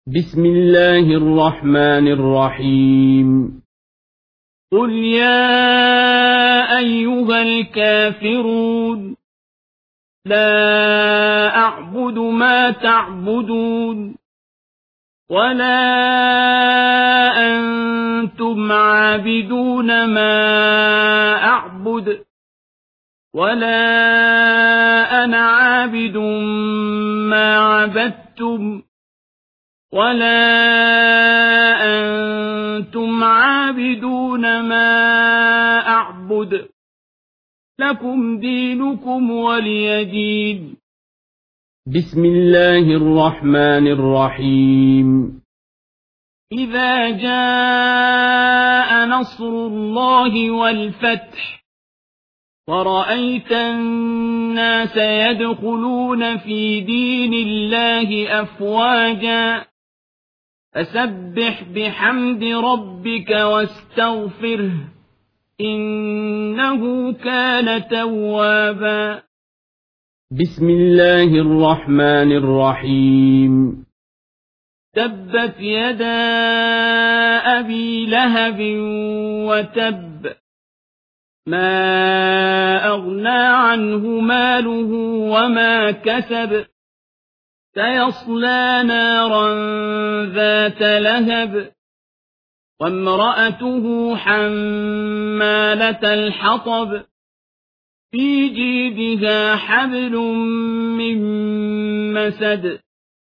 بسم الله الرحمن الرحيم. قل يا أيها الكافرون لا أعبد ما تعبدون ولا أنتم عابدون ما أعبد ولا أنا عابد ما عبدتم ولا أنتم عابدون ما أعبد لكم دينكم ولي دين. بسم الله الرحمن الرحيم. إذا جاء نصر الله والفتح ورأيت الناس يدخلون في دين الله أفواجا فسبح بحمد ربك واستغفره إنه كان توابا. بسم الله الرحمن الرحيم. تبت يدا أبي لهب وتب ما أغنى عنه ماله وما كسب سيصلى نارا ذات لهب وامرأته حمالة الحطب في جيدها حبل من مسد